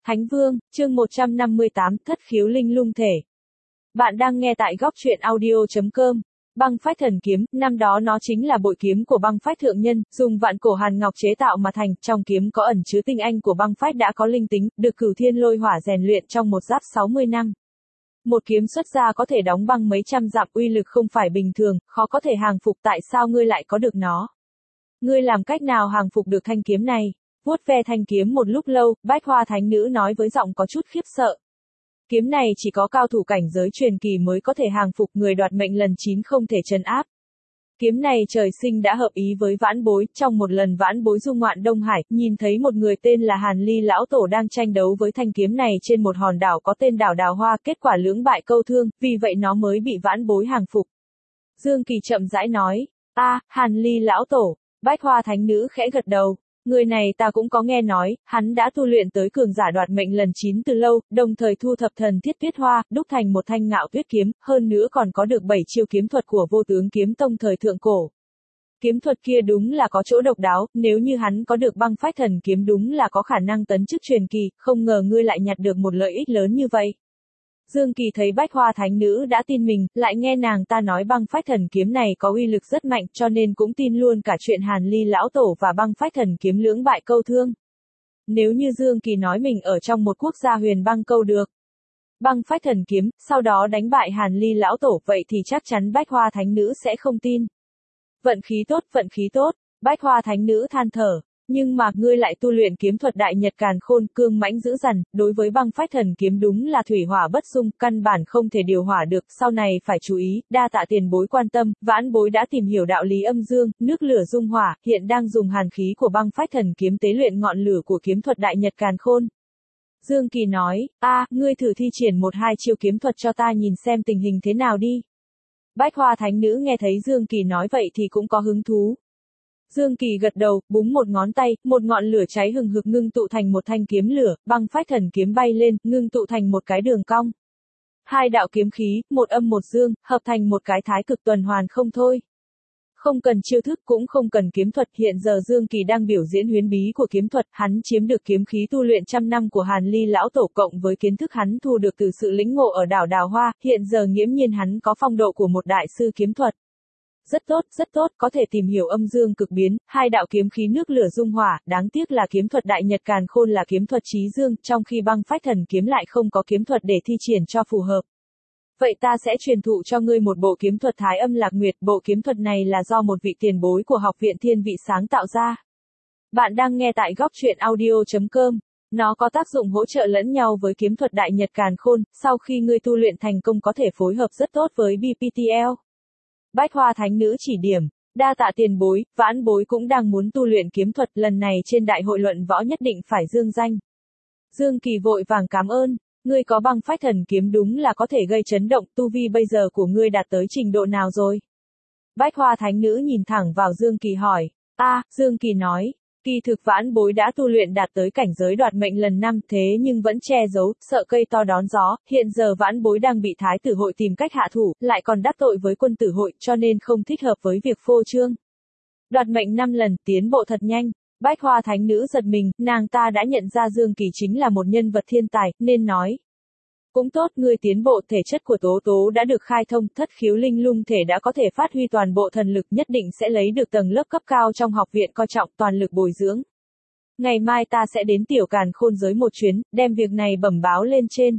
Thánh Vương, chương 158, Thất khiếu linh lung thể. Bạn đang nghe tại góc truyện audio.com. Băng phách thần kiếm, năm đó nó chính là bội kiếm của băng phách thượng nhân, dùng vạn cổ hàn ngọc chế tạo mà thành, trong kiếm có ẩn chứa tinh anh của băng phách đã có linh tính, được cửu thiên lôi hỏa rèn luyện trong một giáp 60 năm. Một kiếm xuất ra có thể đóng băng mấy trăm dặm, uy lực không phải bình thường, khó có thể hàng phục. Tại sao ngươi lại có được nó? Ngươi làm cách nào hàng phục được thanh kiếm này? Vuốt ve thanh kiếm một lúc lâu, Bách Hoa Thánh Nữ nói với giọng có chút khiếp sợ. Kiếm này chỉ có cao thủ cảnh giới truyền kỳ mới có thể hàng phục, người đoạt mệnh lần 9 không thể trấn áp. Kiếm này trời sinh đã hợp ý với vãn bối, trong một lần vãn bối du ngoạn Đông Hải, nhìn thấy một người tên là Hàn Ly lão tổ đang tranh đấu với thanh kiếm này trên một hòn đảo có tên đảo Đào Hoa, kết quả lưỡng bại câu thương, vì vậy nó mới bị vãn bối hàng phục. Dương Kỳ chậm rãi nói, Hàn Ly lão tổ. Bách Hoa Thánh Nữ khẽ gật đầu. Người này ta cũng có nghe nói, hắn đã tu luyện tới cường giả đoạt mệnh lần 9 từ lâu, đồng thời thu thập thần thiết tuyết hoa, đúc thành một thanh ngạo tuyết kiếm, hơn nữa còn có được 7 chiêu kiếm thuật của vô tướng kiếm tông thời thượng cổ. Kiếm thuật kia đúng là có chỗ độc đáo, nếu như hắn có được băng phách thần kiếm đúng là có khả năng tấn chức truyền kỳ, không ngờ ngươi lại nhặt được một lợi ích lớn như vậy. Dương Kỳ thấy Bách Hoa Thánh Nữ đã tin mình, lại nghe nàng ta nói băng phách thần kiếm này có uy lực rất mạnh, cho nên cũng tin luôn cả chuyện Hàn Ly lão tổ và băng phách thần kiếm lưỡng bại câu thương. Nếu như Dương Kỳ nói mình ở trong một quốc gia huyền băng câu được băng phách thần kiếm, sau đó đánh bại Hàn Ly lão tổ, vậy thì chắc chắn Bách Hoa Thánh Nữ sẽ không tin. Vận khí tốt, Bách Hoa Thánh Nữ than thở. Nhưng mà ngươi lại tu luyện kiếm thuật đại nhật càn khôn, cương mãnh dữ dằn, đối với băng phách thần kiếm đúng là thủy hỏa bất dung, căn bản không thể điều hỏa được, sau này phải chú ý, đa tạ tiền bối quan tâm, vãn bối đã tìm hiểu đạo lý âm dương, nước lửa dung hỏa, hiện đang dùng hàn khí của băng phách thần kiếm tế luyện ngọn lửa của kiếm thuật đại nhật càn khôn. Dương Kỳ nói, ngươi thử thi triển 1-2 chiêu kiếm thuật cho ta nhìn xem tình hình thế nào đi. Bách Hoa Thánh Nữ nghe thấy Dương Kỳ nói vậy thì cũng có hứng thú. Dương Kỳ gật đầu, búng một ngón tay, một ngọn lửa cháy hừng hực ngưng tụ thành một thanh kiếm lửa, băng phách thần kiếm bay lên, ngưng tụ thành một cái đường cong. Hai đạo kiếm khí, một âm một dương, hợp thành một cái thái cực tuần hoàn không thôi. Không cần chiêu thức cũng không cần kiếm thuật, hiện giờ Dương Kỳ đang biểu diễn huyền bí của kiếm thuật, hắn chiếm được kiếm khí tu luyện trăm năm của Hàn Ly lão tổ cộng với kiến thức hắn thu được từ sự lĩnh ngộ ở đảo Đào Hoa, hiện giờ nghiễm nhiên hắn có phong độ của một đại sư kiếm thuật. Rất tốt, có thể tìm hiểu âm dương cực biến, hai đạo kiếm khí nước lửa dung hỏa, đáng tiếc là kiếm thuật đại nhật càn khôn là kiếm thuật chí dương, trong khi băng phách thần kiếm lại không có kiếm thuật để thi triển cho phù hợp. Vậy ta sẽ truyền thụ cho ngươi một bộ kiếm thuật Thái Âm Lạc Nguyệt, bộ kiếm thuật này là do một vị tiền bối của Học viện Thiên Vị sáng tạo ra. Bạn đang nghe tại góc truyện audio.com. Nó có tác dụng hỗ trợ lẫn nhau với kiếm thuật đại nhật càn khôn, sau khi ngươi tu luyện thành công có thể phối hợp rất tốt với BPTL. Bách Hoa Thánh Nữ chỉ điểm, đa tạ tiền bối, vãn bối cũng đang muốn tu luyện kiếm thuật, lần này trên đại hội luận võ nhất định phải dương danh. Dương Kỳ vội vàng cảm ơn, ngươi có băng phách thần kiếm đúng là có thể gây chấn động, tu vi bây giờ của ngươi đạt tới trình độ nào rồi? Bách Hoa Thánh Nữ nhìn thẳng vào Dương Kỳ hỏi, Dương Kỳ nói. Kỳ thực vãn bối đã tu luyện đạt tới cảnh giới đoạt mệnh lần 5 thế nhưng vẫn che giấu, sợ cây to đón gió, hiện giờ vãn bối đang bị Thái tử hội tìm cách hạ thủ, lại còn đắc tội với quân tử hội, cho nên không thích hợp với việc phô trương. Đoạt mệnh 5 lần, tiến bộ thật nhanh. Bách Hoa Thánh Nữ giật mình, nàng ta đã nhận ra Dương Kỳ chính là một nhân vật thiên tài, nên nói. Cũng tốt, ngươi tiến bộ, thể chất của Tố Tố đã được khai thông, thất khiếu linh lung thể đã có thể phát huy toàn bộ thần lực, nhất định sẽ lấy được tầng lớp cấp cao trong học viện coi trọng, toàn lực bồi dưỡng. Ngày mai ta sẽ đến Tiểu Càn Khôn giới một chuyến, đem việc này bẩm báo lên trên.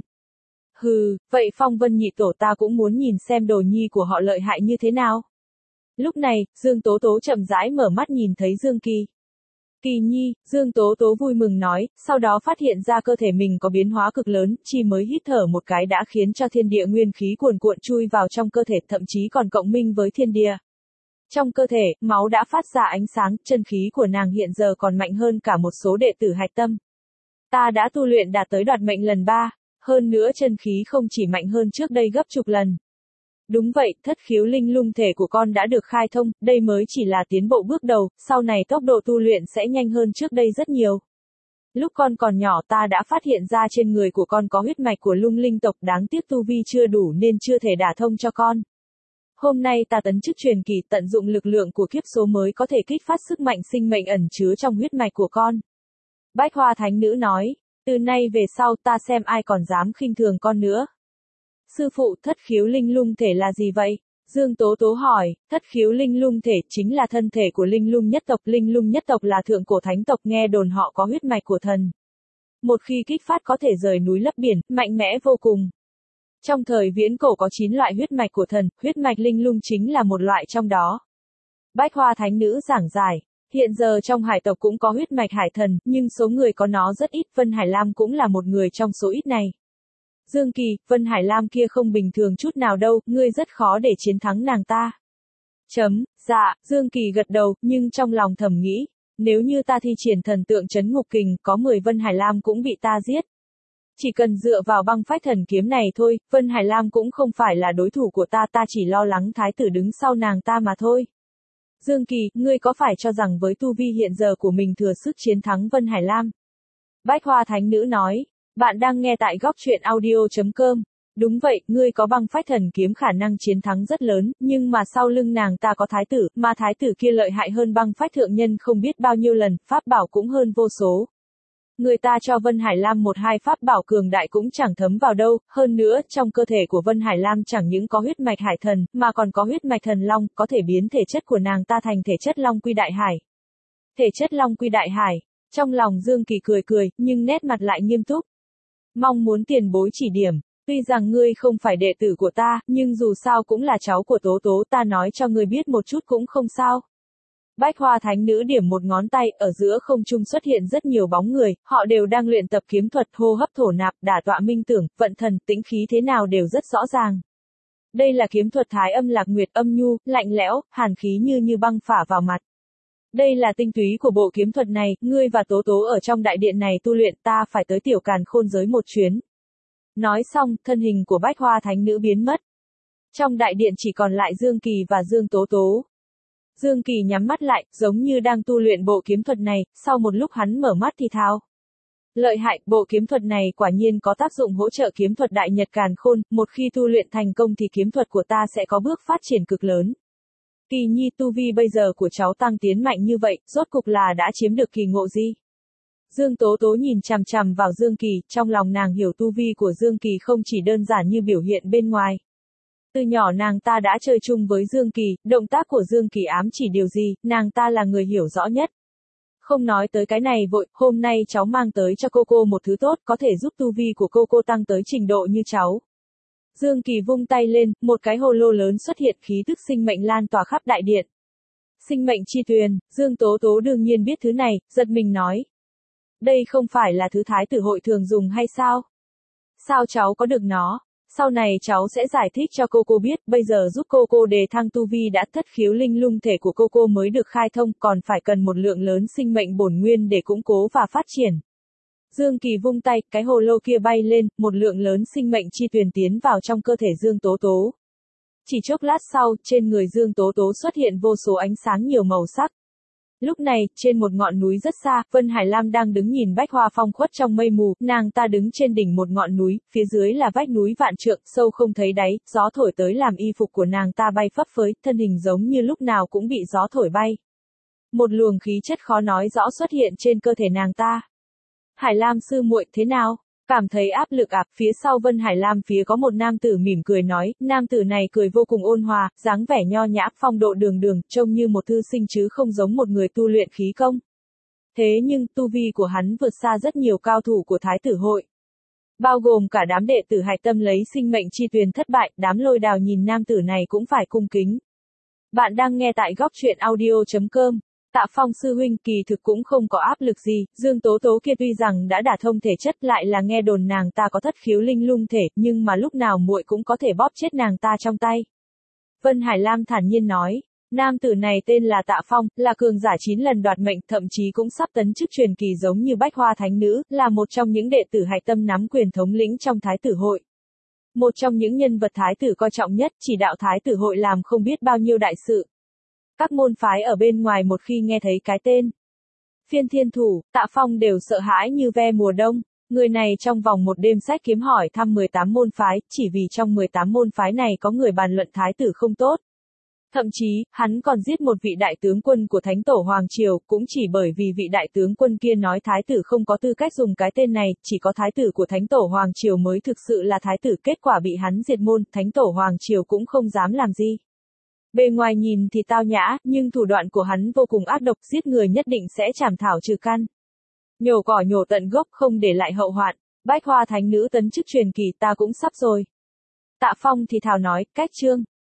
Hừ, vậy Phong Vân nhị tổ ta cũng muốn nhìn xem đồ nhi của họ lợi hại như thế nào. Lúc này, Dương Tố Tố chậm rãi mở mắt nhìn thấy Dương Kỳ. Kỳ nhi, Dương Tố Tố vui mừng nói, sau đó phát hiện ra cơ thể mình có biến hóa cực lớn, chỉ mới hít thở một cái đã khiến cho thiên địa nguyên khí cuồn cuộn chui vào trong cơ thể, thậm chí còn cộng minh với thiên địa. Trong cơ thể, máu đã phát ra ánh sáng, chân khí của nàng hiện giờ còn mạnh hơn cả một số đệ tử hạch tâm. Ta đã tu luyện đạt tới đoạt mệnh lần 3, hơn nữa chân khí không chỉ mạnh hơn trước đây gấp chục lần. Đúng vậy, thất khiếu linh lung thể của con đã được khai thông, đây mới chỉ là tiến bộ bước đầu, sau này tốc độ tu luyện sẽ nhanh hơn trước đây rất nhiều. Lúc con còn nhỏ ta đã phát hiện ra trên người của con có huyết mạch của lung linh tộc, đáng tiếc tu vi chưa đủ nên chưa thể đả thông cho con. Hôm nay ta tấn chức truyền kỳ, tận dụng lực lượng của kiếp số mới có thể kích phát sức mạnh sinh mệnh ẩn chứa trong huyết mạch của con. Bách Hoa Thánh Nữ nói. Từ nay về sau ta xem ai còn dám khinh thường con nữa. Sư phụ, thất khiếu linh lung thể là gì vậy? Dương Tố Tố hỏi, thất khiếu linh lung thể chính là thân thể của linh lung nhất tộc. Linh lung nhất tộc là thượng cổ thánh tộc, nghe đồn họ có huyết mạch của thần. Một khi kích phát có thể rời núi lấp biển, mạnh mẽ vô cùng. Trong thời viễn cổ có 9 loại huyết mạch của thần, huyết mạch linh lung chính là một loại trong đó. Bách Hoa Thánh Nữ giảng giải, hiện giờ trong hải tộc cũng có huyết mạch hải thần, nhưng số người có nó rất ít, Vân Hải Lam cũng là một người trong số ít này. Dương Kỳ, Vân Hải Lam kia không bình thường chút nào đâu, ngươi rất khó để chiến thắng nàng ta. Dạ, Dương Kỳ gật đầu, nhưng trong lòng thầm nghĩ, nếu như ta thi triển thần tượng trấn ngục kình, có 10 Vân Hải Lam cũng bị ta giết. Chỉ cần dựa vào băng phách thần kiếm này thôi, Vân Hải Lam cũng không phải là đối thủ của ta chỉ lo lắng thái tử đứng sau nàng ta mà thôi. Dương Kỳ, ngươi có phải cho rằng với tu vi hiện giờ của mình thừa sức chiến thắng Vân Hải Lam? Bách Hoa Thánh Nữ nói, bạn đang nghe tại góc truyện audio.com. Đúng vậy, ngươi có băng phách thần kiếm khả năng chiến thắng rất lớn, nhưng mà sau lưng nàng ta có thái tử, mà thái tử kia lợi hại hơn băng phách thượng nhân không biết bao nhiêu lần, pháp bảo cũng hơn vô số. Người ta cho Vân Hải Lam một hai pháp bảo cường đại cũng chẳng thấm vào đâu, hơn nữa, trong cơ thể của Vân Hải Lam chẳng những có huyết mạch hải thần, mà còn có huyết mạch thần long, có thể biến thể chất của nàng ta thành thể chất long quy đại hải. Thể chất long quy đại hải, trong lòng Dương Kỳ cười cười, nhưng nét mặt lại nghiêm túc. Mong muốn tiền bối chỉ điểm, tuy rằng ngươi không phải đệ tử của ta, nhưng dù sao cũng là cháu của Tố Tố, ta nói cho ngươi biết một chút cũng không sao. Bách Hoa Thánh Nữ điểm một ngón tay, ở giữa không trung xuất hiện rất nhiều bóng người, họ đều đang luyện tập kiếm thuật, hô hấp thổ nạp, đả tọa minh tưởng, vận thần, tĩnh khí thế nào đều rất rõ ràng. Đây là kiếm thuật Thái Âm Lạc Nguyệt, âm nhu, lạnh lẽo, hàn khí như băng phả vào mặt. Đây là tinh túy của bộ kiếm thuật này, ngươi và Tố Tố ở trong đại điện này tu luyện, ta phải tới Tiểu Càn Khôn giới một chuyến. Nói xong, thân hình của Bách Hoa Thánh Nữ biến mất. Trong đại điện chỉ còn lại Dương Kỳ và Dương Tố Tố. Dương Kỳ nhắm mắt lại, giống như đang tu luyện bộ kiếm thuật này, sau một lúc hắn mở mắt thì thào. Lợi hại, bộ kiếm thuật này quả nhiên có tác dụng hỗ trợ kiếm thuật Đại Nhật Càn Khôn, một khi tu luyện thành công thì kiếm thuật của ta sẽ có bước phát triển cực lớn. Kỳ Nhi, tu vi bây giờ của cháu tăng tiến mạnh như vậy, rốt cục là đã chiếm được kỳ ngộ gì? Dương Tố Tố nhìn chằm chằm vào Dương Kỳ, trong lòng nàng hiểu tu vi của Dương Kỳ không chỉ đơn giản như biểu hiện bên ngoài. Từ nhỏ nàng ta đã chơi chung với Dương Kỳ, động tác của Dương Kỳ ám chỉ điều gì, nàng ta là người hiểu rõ nhất. Không nói tới cái này vội, hôm nay cháu mang tới cho cô một thứ tốt, có thể giúp tu vi của cô tăng tới trình độ như cháu. Dương Kỳ vung tay lên, một cái hồ lô lớn xuất hiện, khí tức sinh mệnh lan tỏa khắp đại điện. Sinh mệnh chi tuyền, Dương Tố Tố đương nhiên biết thứ này, giật mình nói. Đây không phải là thứ thái tử hội thường dùng hay sao? Sao cháu có được nó? Sau này cháu sẽ giải thích cho cô biết, bây giờ giúp cô đề thăng tu vi đã thất khiếu linh lung thể của cô mới được khai thông, còn phải cần một lượng lớn sinh mệnh bổn nguyên để củng cố và phát triển. Dương Kỳ vung tay, cái hồ lô kia bay lên, một lượng lớn sinh mệnh chi tuyền tiến vào trong cơ thể Dương Tố Tố. Chỉ chốc lát sau, trên người Dương Tố Tố xuất hiện vô số ánh sáng nhiều màu sắc. Lúc này, trên một ngọn núi rất xa, Vân Hải Lam đang đứng nhìn bách hoa phong khuất trong mây mù, nàng ta đứng trên đỉnh một ngọn núi, phía dưới là vách núi vạn trượng, sâu không thấy đáy, gió thổi tới làm y phục của nàng ta bay phấp phới, thân hình giống như lúc nào cũng bị gió thổi bay. Một luồng khí chất khó nói rõ xuất hiện trên cơ thể nàng ta. Hải Lam sư muội, thế nào? Cảm thấy áp lực phía sau Vân Hải Lam phía có một nam tử mỉm cười nói, nam tử này cười vô cùng ôn hòa, dáng vẻ nho nhã, phong độ đường đường, trông như một thư sinh chứ không giống một người tu luyện khí công. Thế nhưng, tu vi của hắn vượt xa rất nhiều cao thủ của Thái tử hội. Bao gồm cả đám đệ tử Hạch Tâm lấy sinh mệnh chi tuyền thất bại, đám Lôi Đào nhìn nam tử này cũng phải cung kính. Bạn đang nghe tại góc truyện audio.com. Tạ Phong sư huynh, kỳ thực cũng không có áp lực gì, Dương Tố Tố kia tuy rằng đã đả thông thể chất, lại là nghe đồn nàng ta có thất khiếu linh lung thể, nhưng mà lúc nào muội cũng có thể bóp chết nàng ta trong tay. Vân Hải Lam thản nhiên nói, nam tử này tên là Tạ Phong, là cường giả 9 lần đoạt mệnh, thậm chí cũng sắp tấn chức truyền kỳ giống như Bách Hoa Thánh Nữ, là một trong những đệ tử Hạch Tâm nắm quyền thống lĩnh trong Thái tử hội. Một trong những nhân vật Thái tử coi trọng nhất, chỉ đạo Thái tử hội làm không biết bao nhiêu đại sự. Các môn phái ở bên ngoài một khi nghe thấy cái tên Phiên Thiên Thủ, Tạ Phong đều sợ hãi như ve mùa đông. Người này trong vòng một đêm sách kiếm hỏi thăm 18 môn phái, chỉ vì trong 18 môn phái này có người bàn luận thái tử không tốt. Thậm chí, hắn còn giết một vị đại tướng quân của Thánh Tổ Hoàng Triều, cũng chỉ bởi vì vị đại tướng quân kia nói thái tử không có tư cách dùng cái tên này, chỉ có thái tử của Thánh Tổ Hoàng Triều mới thực sự là thái tử, kết quả bị hắn diệt môn, Thánh Tổ Hoàng Triều cũng không dám làm gì. Bề ngoài nhìn thì tao nhã, nhưng thủ đoạn của hắn vô cùng ác độc, giết người nhất định sẽ chảm thảo trừ căn. Nhổ cỏ nhổ tận gốc, không để lại hậu hoạn. Bách Hoa Thánh Nữ tấn chức truyền kỳ, ta cũng sắp rồi. Tạ Phong thì thào nói, cách chương.